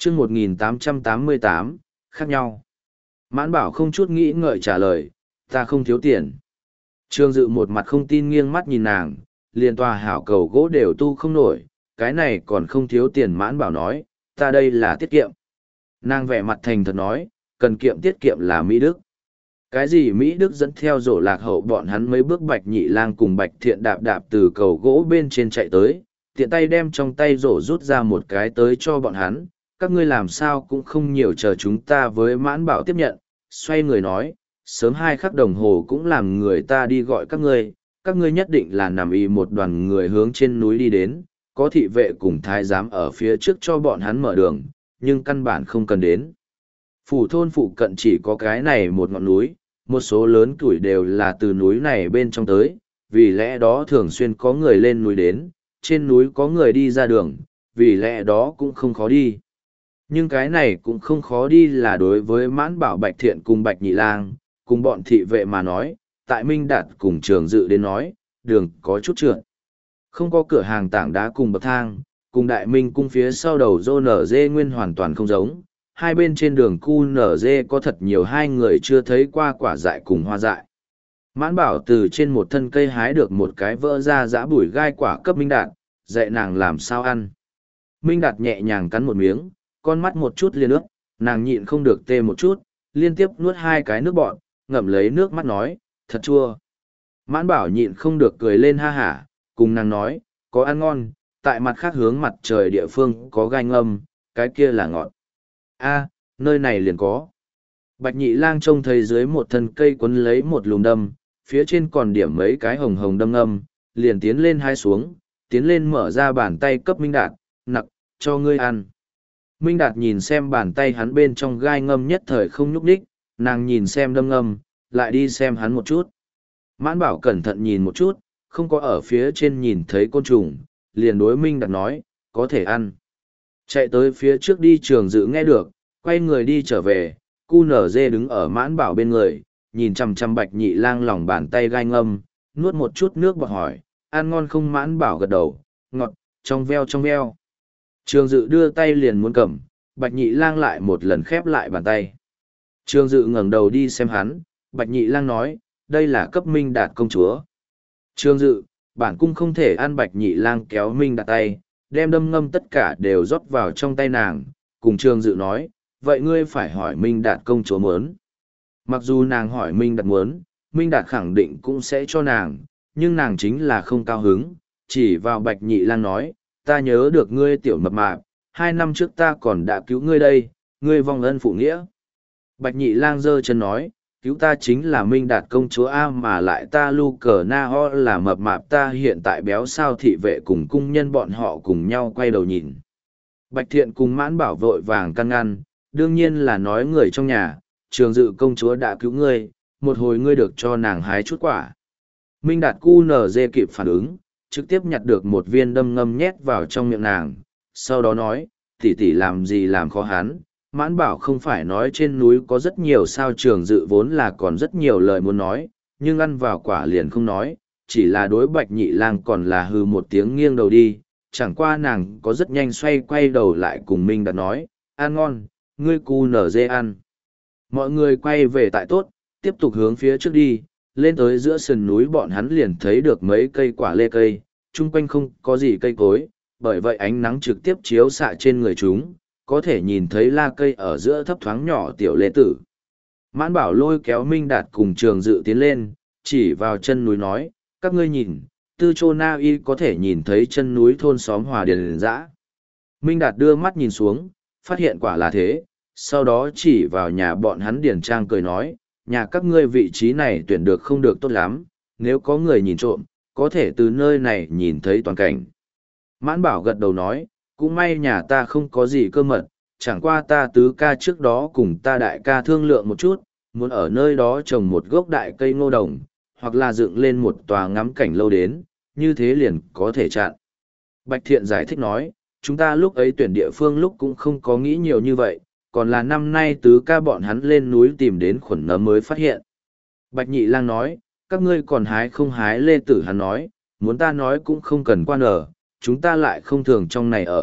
chương 1888, khác nhau. Mãn Bảo không chút nghĩ ngợi trả lời, ta không thiếu tiền. Trương Dự một mặt không tin nghiêng mắt nhìn nàng, liền tòa hảo cầu gỗ đều tu không nổi, cái này còn không thiếu tiền. Mãn Bảo nói, ta đây là tiết kiệm. Nàng vẻ mặt thành thật nói, cần kiệm tiết kiệm là Mỹ Đức. Cái gì Mỹ Đức dẫn theo rổ lạc hậu bọn hắn mấy bước Bạch Nhị Lang cùng Bạch Thiện đạp đạp từ cầu gỗ bên trên chạy tới, tiện tay đem trong tay rổ rút ra một cái tới cho bọn hắn, các ngươi làm sao cũng không nhiều chờ chúng ta. Với Mãn Bảo tiếp nhận, xoay người nói, sớm 2 khắc đồng hồ cũng làm người ta đi gọi các ngươi nhất định là nằm y một đoàn người hướng trên núi đi đến, có thị vệ cùng thái giám ở phía trước cho bọn hắn mở đường, nhưng căn bản không cần đến. Phủ thôn phụ cận chỉ có cái này một ngọn núi, một số lớn củi đều là từ núi này bên trong tới, vì lẽ đó thường xuyên có người lên núi đến, trên núi có người đi ra đường, vì lẽ đó cũng không khó đi. Nhưng cái này cũng không khó đi là đối với Mãn Bảo, Bạch Thiện cùng Bạch Nhị Lang, cùng bọn thị vệ mà nói, tại Minh Đạt cùng Trường Dự đến nói, đường có chút trượt. Không có cửa hàng tảng đá cùng bậc thang, cùng Đại Minh cung phía sau đầu rô nở dê nguyên hoàn toàn không giống. Hai bên trên đường cu nở dê có thật nhiều hai người chưa thấy qua quả dại cùng hoa dại. Mãn Bảo từ trên một thân cây hái được một cái vỡ ra dã bùi gai quả cấp Minh Đạt, dạy nàng làm sao ăn. Minh Đạt nhẹ nhàng cắn một miếng, con mắt một chút liền ướt, nàng nhịn không được tê một chút, liên tiếp nuốt 2 cái nước bọt, ngậm lấy nước mắt nói, thật chua. Mãn Bảo nhịn không được cười lên ha hả, cùng nàng nói, có ăn ngon, tại mặt khác hướng mặt trời địa phương có gai ngâm, cái kia là ngọt. A, nơi này liền có. Bạch Nhị Lang trông thấy dưới một thân cây quấn lấy một lùm đâm, phía trên còn điểm mấy cái hồng hồng đâm ngâm, liền tiến lên hai xuống, tiến lên mở ra bàn tay cấp Minh Đạt, nặc, cho ngươi ăn. Minh Đạt nhìn xem bàn tay hắn bên trong gai ngâm nhất thời không nhúc nhích, nàng nhìn xem đâm ngâm, lại đi xem hắn một chút. Mãn Bảo cẩn thận nhìn một chút, không có ở phía trên nhìn thấy côn trùng, liền đối Minh Đạt nói, có thể ăn. Chạy tới phía trước đi. Trường Dự nghe được, quay người đi trở về, cu nở dê đứng ở Mãn Bảo bên người, nhìn chằm chằm Bạch Nhị Lang lòng bàn tay gai ngâm, nuốt một chút nước bọt hỏi, ăn ngon không? Mãn Bảo gật đầu, ngọt, trong veo trong veo. Trường Dự đưa tay liền muốn cầm, Bạch Nhị Lang lại một lần khép lại bàn tay. Trường Dự ngẩng đầu đi xem hắn, Bạch Nhị Lang nói, đây là cấp Minh Đạt công chúa. Trường Dự, bản cung không thể ăn. Bạch Nhị Lang kéo Minh Đạt tay, đem đâm ngâm tất cả đều rót vào trong tay nàng, cùng Trường Dự nói, vậy ngươi phải hỏi Minh Đạt công chúa muốn. Mặc dù nàng hỏi Minh Đạt muốn, Minh Đạt khẳng định cũng sẽ cho nàng, nhưng nàng chính là không cao hứng, chỉ vào Bạch Nhị Lang nói, ta nhớ được ngươi tiểu mập mạp, 2 năm trước ta còn đã cứu ngươi đây, ngươi vong ân phụ nghĩa. Bạch Nhị Lang giơ chân nói, cứu ta chính là Minh Đạt công chúa A, mà lại ta lu cờ na ho là mập mạp, ta hiện tại béo sao? Thị vệ cùng cung nhân bọn họ cùng nhau quay đầu nhìn. Bạch Thiện cùng Mãn Bảo vội vàng căn ngăn, đương nhiên là nói người trong nhà, Trường Dự công chúa đã cứu ngươi, một hồi ngươi được cho nàng hái chút quả. Minh Đạt cu nở dê kịp phản ứng, trực tiếp nhặt được một viên đâm ngâm nhét vào trong miệng nàng, sau đó nói, tỷ tỷ làm gì làm khó hắn. Mãn Bảo không phải nói trên núi có rất nhiều sao? Trường Dự vốn là còn rất nhiều lời muốn nói, nhưng ăn vào quả liền không nói, chỉ là đối Bạch Nhị Lang còn là hừ một tiếng nghiêng đầu đi, chẳng qua nàng có rất nhanh xoay quay đầu lại cùng Minh Đạt nói, ăn ngon, ngươi cu nở dê ăn. Mọi người quay về tại tốt, tiếp tục hướng phía trước đi, lên tới giữa sườn núi bọn hắn liền thấy được mấy cây quả lê cây, chung quanh không có gì cây cối, bởi vậy ánh nắng trực tiếp chiếu xạ trên người chúng, có thể nhìn thấy la cây ở giữa thấp thoáng nhỏ tiểu lê tử. Mãn Bảo lôi kéo Minh Đạt cùng Trường Dự tiến lên, chỉ vào chân núi nói, các ngươi nhìn, từ Chô Na Y có thể nhìn thấy chân núi thôn xóm Hòa Điền Dã. Minh Đạt đưa mắt nhìn xuống, phát hiện quả là thế, sau đó chỉ vào nhà bọn hắn Điền Trang cười nói, nhà các ngươi vị trí này tuyển được không được tốt lắm, nếu có người nhìn trộm, có thể từ nơi này nhìn thấy toàn cảnh. Mãn Bảo gật đầu nói, cũng may nhà ta không có gì cơ mật, chẳng qua ta tứ ca trước đó cùng ta đại ca thương lượng một chút, muốn ở nơi đó trồng một gốc đại cây ngô đồng, hoặc là dựng lên một tòa ngắm cảnh lâu đến, như thế liền có thể chặn. Bạch Thiện giải thích nói, chúng ta lúc ấy tuyển địa phương lúc cũng không có nghĩ nhiều như vậy, còn là năm nay tứ ca bọn hắn lên núi tìm đến khuẩn nấm mới phát hiện. Bạch Nhị Lang nói, các ngươi còn hái không hái lê tử? Hắn nói, muốn ta nói cũng không cần quan ở, chúng ta lại không thường trong này ở,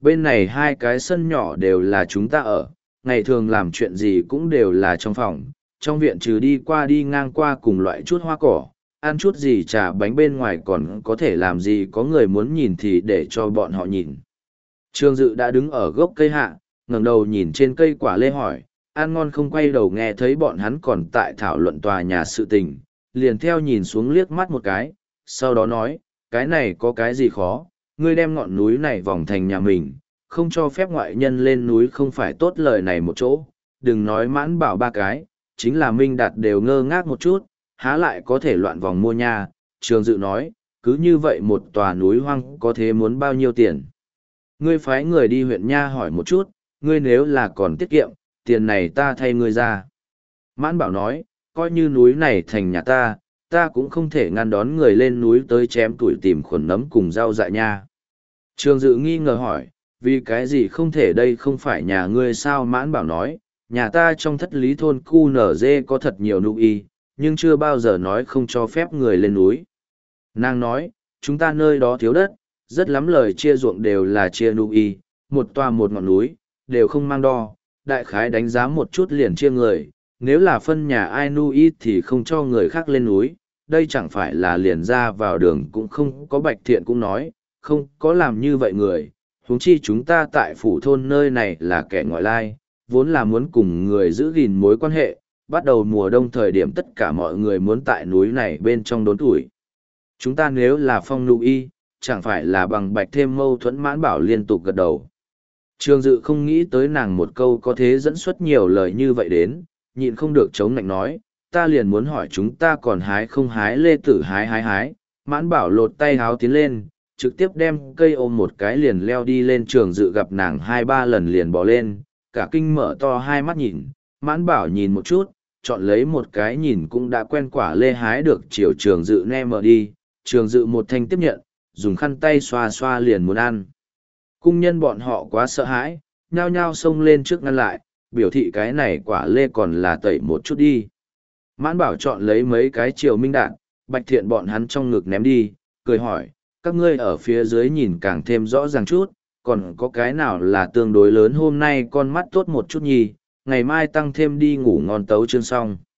bên này hai cái sân nhỏ đều là chúng ta ở, ngày thường làm chuyện gì cũng đều là trong phòng, trong viện trừ đi qua đi ngang qua cùng loại chút hoa cỏ, ăn chút gì trà bánh bên ngoài còn có thể làm gì, có người muốn nhìn thì để cho bọn họ nhìn. Trương Dự đã đứng ở gốc cây hạ, ngẩng đầu nhìn trên cây quả lê hỏi, ăn ngon không, quay đầu nghe thấy bọn hắn còn tại thảo luận tòa nhà sự tình, liền theo nhìn xuống liếc mắt một cái, sau đó nói, cái này có cái gì khó, ngươi đem ngọn núi này vòng thành nhà mình, không cho phép ngoại nhân lên núi không phải tốt lời này một chỗ, đừng nói Mãn Bảo ba cái, chính là Minh Đạt đều ngơ ngác một chút, há lại có thể loạn vòng mua nha. Trường Dự nói, cứ như vậy một tòa núi hoang có thế muốn bao nhiêu tiền. Ngươi phái người đi huyện nha hỏi một chút, ngươi nếu là còn tiết kiệm, tiền này ta thay ngươi ra. Mãn Bảo nói, coi như núi này thành nhà ta, ta cũng không thể ngăn đón người lên núi tới chém tuổi tìm khuẩn nấm cùng rau dại nha. Trường Dự nghi ngờ hỏi, vì cái gì không thể, đây không phải nhà ngươi sao? Mãn Bảo nói, nhà ta trong thất lý thôn cu nở dê có thật nhiều nụ y, nhưng chưa bao giờ nói không cho phép người lên núi. Nàng nói, chúng ta nơi đó thiếu đất, rất lắm lời chia ruộng đều là chia nụ y, một tòa một ngọn núi, đều không mang đo, đại khái đánh giá một chút liền chia người, nếu là phân nhà ai nụ y thì không cho người khác lên núi, đây chẳng phải là liền ra vào đường cũng không có. Bạch Thiện cũng nói, không có làm như vậy người, huống chi chúng ta tại phủ thôn nơi này là kẻ ngoại lai, vốn là muốn cùng người giữ gìn mối quan hệ, bắt đầu mùa đông thời điểm tất cả mọi người muốn tại núi này bên trong đốn tuổi. Chúng ta nếu là phong nụ y, chẳng phải là bằng bạch thêm mâu thuẫn. Mãn Bảo liên tục gật đầu. Trường Dự không nghĩ tới nàng một câu có thế dẫn xuất nhiều lời như vậy đến, nhịn không được chống nạnh nói, ta liền muốn hỏi chúng ta còn hái không hái lê tử, hái. Mãn Bảo lột tay háo tiến lên, trực tiếp đem cây ôm một cái liền leo đi lên. Trường Dự gặp nàng 2-3 lần liền bỏ lên, cả kinh mở to hai mắt nhìn. Mãn Bảo nhìn một chút, chọn lấy một cái nhìn cũng đã quen quả lê hái được, chiều Trường Dự ne mở đi. Trường Dự một thanh tiếp nhận, dùng khăn tay xoa xoa liền muốn ăn. Cung nhân bọn họ quá sợ hãi, nhao nhao xông lên trước ngăn lại, biểu thị cái này quả lê còn là tẩy một chút đi. Mãn Bảo chọn lấy mấy cái chiều Minh Đạt, Bạch Thiện bọn hắn trong ngực ném đi, cười hỏi, các ngươi ở phía dưới nhìn càng thêm rõ ràng chút, còn có cái nào là tương đối lớn? Hôm nay con mắt tốt một chút nhì, ngày mai tăng thêm đi ngủ ngon tấu chương xong.